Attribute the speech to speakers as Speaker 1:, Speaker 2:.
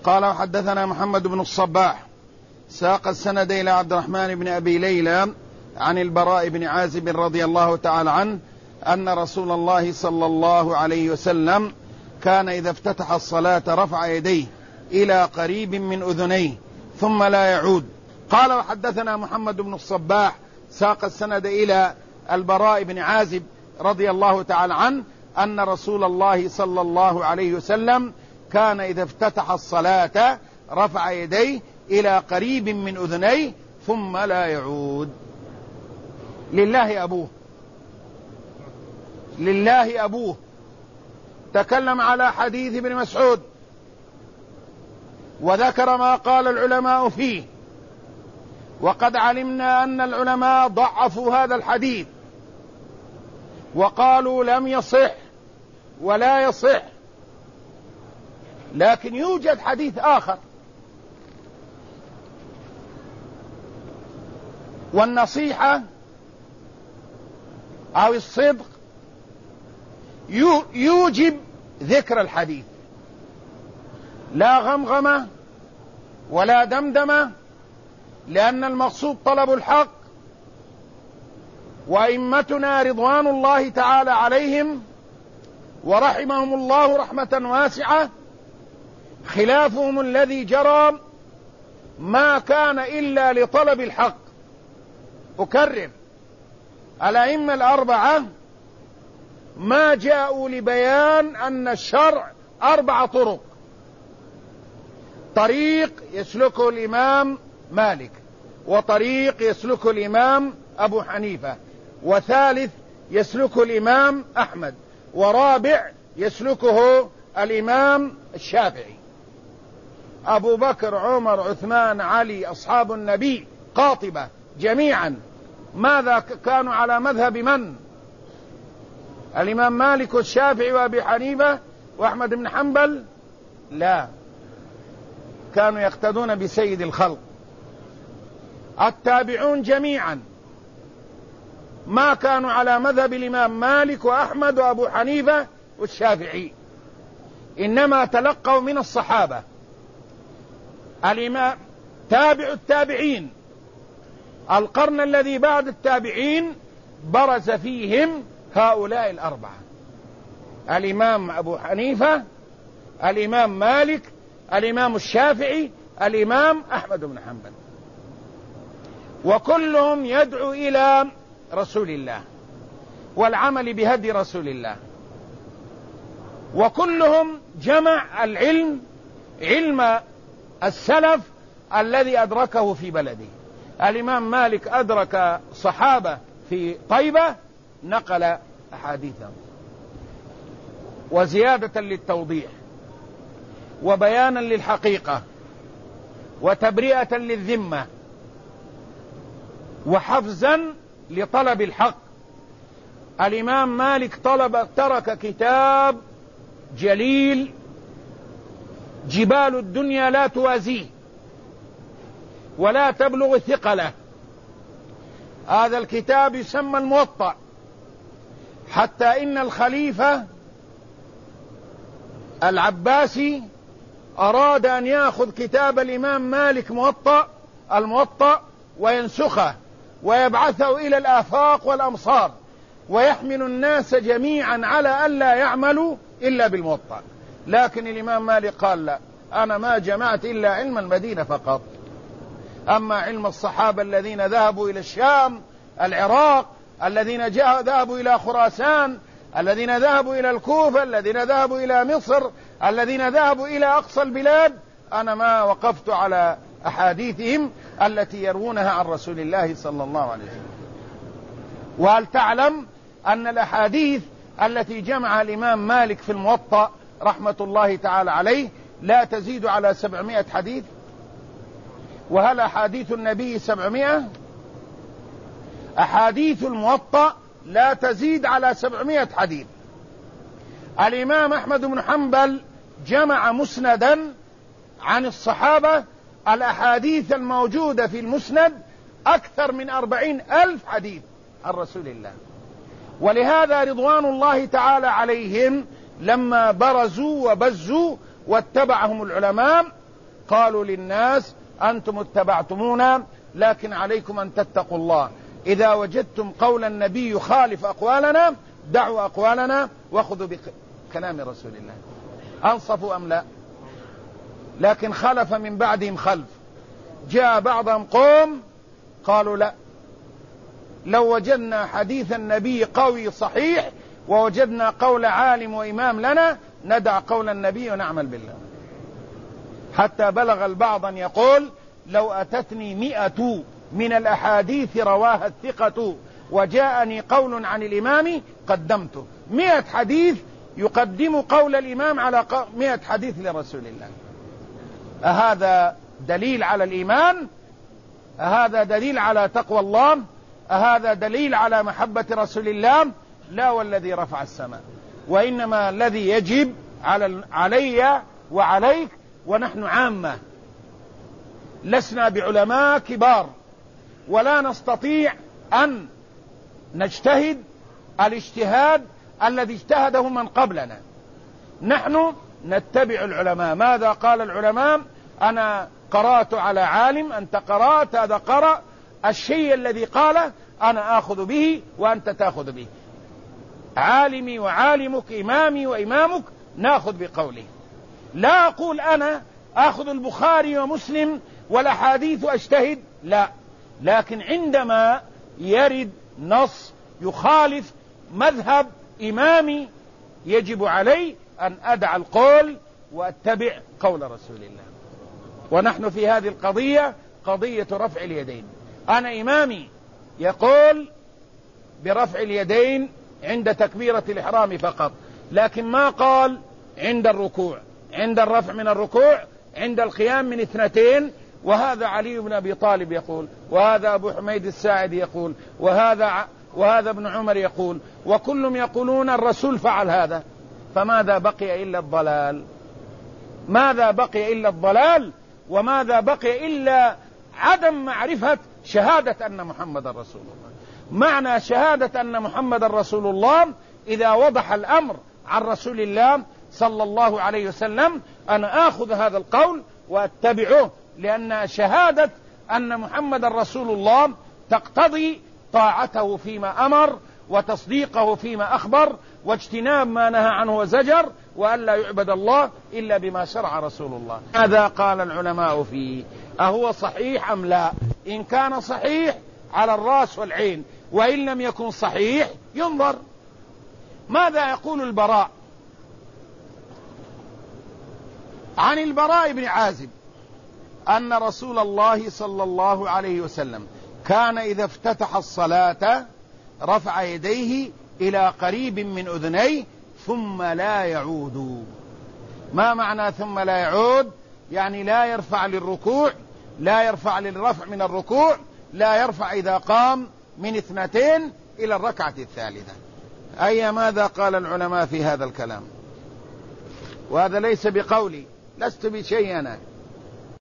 Speaker 1: قال وحدثنا محمد بن الصباح ساق السند إلى عبد الرحمن بن أبي ليلى عن البراء بن عازب رضي الله تعالى عنه أن رسول الله صلى الله عليه وسلم كان إذا افتتح الصلاة رفع يديه إلى قريب من أذنيه ثم لا يعود. قال وحدثنا محمد بن الصباح ساق السند إلى البراء بن عازب رضي الله تعالى عنه أن رسول الله صلى الله عليه وسلم كان إذا افتتح الصلاة رفع يديه إلى قريب من أذنيه ثم لا يعود. لله أبوه تكلم على حديث ابن مسعود وذكر ما قال العلماء فيه، وقد علمنا أن العلماء ضعفوا هذا الحديث وقالوا لم يصح ولا يصح، لكن يوجد حديث آخر. والنصيحة أو الصدق يوجب ذكر الحديث، لا غمغمة ولا دمدمة، لأن المقصود طلب الحق. وأئمتنا رضوان الله تعالى عليهم ورحمهم الله رحمة واسعة خلافهم الذي جرى ما كان إلا لطلب الحق. أكرر، الأئمة الأربعة ما جاءوا لبيان أن الشرع 4 طرق: طريق يسلكه الإمام مالك، وطريق يسلكه الإمام أبو حنيفة، وثالث يسلكه الإمام أحمد، ورابع يسلكه الإمام الشافعي. أبو بكر عمر عثمان علي أصحاب النبي قاطبة جميعا ماذا كانوا على مذهب من؟ الإمام مالك والشافعي وأبي حنيفة وأحمد بن حنبل؟ لا، كانوا يقتدون بسيد الخلق. التابعون جميعا ما كانوا على مذهب الإمام مالك وأحمد وأبو حنيفة والشافعي، إنما تلقوا من الصحابة. الإمام تابع التابعين، القرن الذي بعد التابعين برز فيهم هؤلاء الأربعة: الإمام أبو حنيفة، الإمام مالك، الإمام الشافعي، الإمام أحمد بن حنبل، وكلهم يدعو إلى رسول الله والعمل بهدي رسول الله، وكلهم جمع العلم، علم السلف الذي أدركه في بلده. الإمام مالك أدرك صحابة في طيبة نقل أحاديثهم. وزيادة للتوضيح وبيانا للحقيقة وتبرئة للذمة وحفزا لطلب الحق، الإمام مالك ترك كتاب جليل جبال الدنيا لا توازيه ولا تبلغ ثقله. هذا الكتاب يسمى الموطأ، حتى إن الخليفة العباسي أراد أن يأخذ كتاب الإمام مالك الموطأ وينسخه ويبعثه إلى الآفاق والأمصار ويحمل الناس جميعا على ألا يعملوا إلا بالموطأ. لكن الإمام مالك قال: لا، أنا ما جمعت إلا علم المدينة فقط، أما علم الصحابة الذين ذهبوا إلى الشام، العراق، الذين ذهبوا إلى خراسان، الذين ذهبوا إلى الكوفة، الذين ذهبوا إلى مصر، الذين ذهبوا إلى أقصى البلاد، أنا ما وقفت على أحاديثهم التي يروونها عن رسول الله صلى الله عليه وسلم. وهل تعلم أن الأحاديث التي جمع الإمام مالك في الموطأ رحمة الله تعالى عليه لا تزيد على 700 حديث؟ وهل أحاديث النبي 700؟ أحاديث الموطأ لا تزيد على 700 حديث. الإمام أحمد بن حنبل جمع مسندا عن الصحابة، الأحاديث الموجودة في المسند أكثر من 40,000 حديث عن رسول الله. ولهذا رضوان الله تعالى عليهم لما برزوا وبزوا واتبعهم العلماء قالوا للناس أنتم اتبعتمونا لكن عليكم أن تتقوا الله، إذا وجدتم قول النبي يخالف أقوالنا دعوا أقوالنا وخذوا بكلام رسول الله. أنصفوا أم لا؟ لكن خلف من بعدهم خلف، جاء بعضهم قوم قالوا لا، لو وجدنا حديث النبي قوي صحيح ووجدنا قول عالم وإمام لنا ندع قول النبي ونعمل بالله. حتى بلغ البعض أن يقول لو أتتني 100 من الأحاديث رواها الثقة وجاءني قول عن الإمام قدمته. 100 حديث يقدم قول الإمام على 100 حديث لرسول الله. أهذا دليل على الإيمان؟ أهذا دليل على تقوى الله؟ أهذا دليل على محبة رسول الله؟ لا والذي رفع السماء. وإنما الذي يجب علي وعليك، ونحن عامة لسنا بعلماء كبار ولا نستطيع أن نجتهد الاجتهاد الذي اجتهده من قبلنا، نحن نتبع العلماء. ماذا قال العلماء؟ أنا قرأت على عالم، أنت قرأت، هذا قرأ، الشيء الذي قاله أنا آخذ به وأنت تأخذ به. عالمي وعالمك، إمامي وإمامك، نأخذ بقوله. لا أقول أنا أخذ البخاري ومسلم والأحاديث أجتهد، لا، لكن عندما يرد نص يخالف مذهب إمامي يجب علي أن أدع القول وأتبع قول رسول الله. ونحن في هذه القضية قضية رفع اليدين. أنا إمامي يقول برفع اليدين عند تكبيرة الإحرام فقط، لكن ما قال عند الركوع، عند الرفع من الركوع، عند القيام من 2. وهذا علي بن أبي طالب يقول، وهذا أبو حميد الساعدي يقول، وهذا ابن عمر يقول، وكلهم يقولون الرسول فعل هذا. فماذا بقي إلا الضلال؟ ماذا بقي إلا الضلال؟ وماذا بقي إلا عدم معرفة شهادة أن محمد رسول الله. معنى شهادة أن محمد رسول الله إذا وضح الأمر عن رسول الله صلى الله عليه وسلم أنا آخذ هذا القول وأتبعه، لأن شهادة أن محمد رسول الله تقتضي طاعته فيما أمر وتصديقه فيما أخبر واجتناب ما نهى عنه وزجر، وأن لا يعبد الله إلا بما شرع رسول الله. هذا قال العلماء فيه. أهو صحيح أم لا؟ إن كان صحيح على الرأس والعين، وإن لم يكن صحيح ينظر. ماذا يقول البراء؟ عن البراء بن عازب أن رسول الله صلى الله عليه وسلم كان إذا افتتح الصلاة رفع يديه إلى قريب من أذنيه ثم لا يعود. ما معنى ثم لا يعود؟ يعني لا يرفع للركوع، لا يرفع للرفع من الركوع، لا يرفع إذا قام من 2 إلى الركعة الثالثة. أي ماذا قال العلماء في هذا الكلام؟ وهذا ليس بقولي، لست بشيء أنا،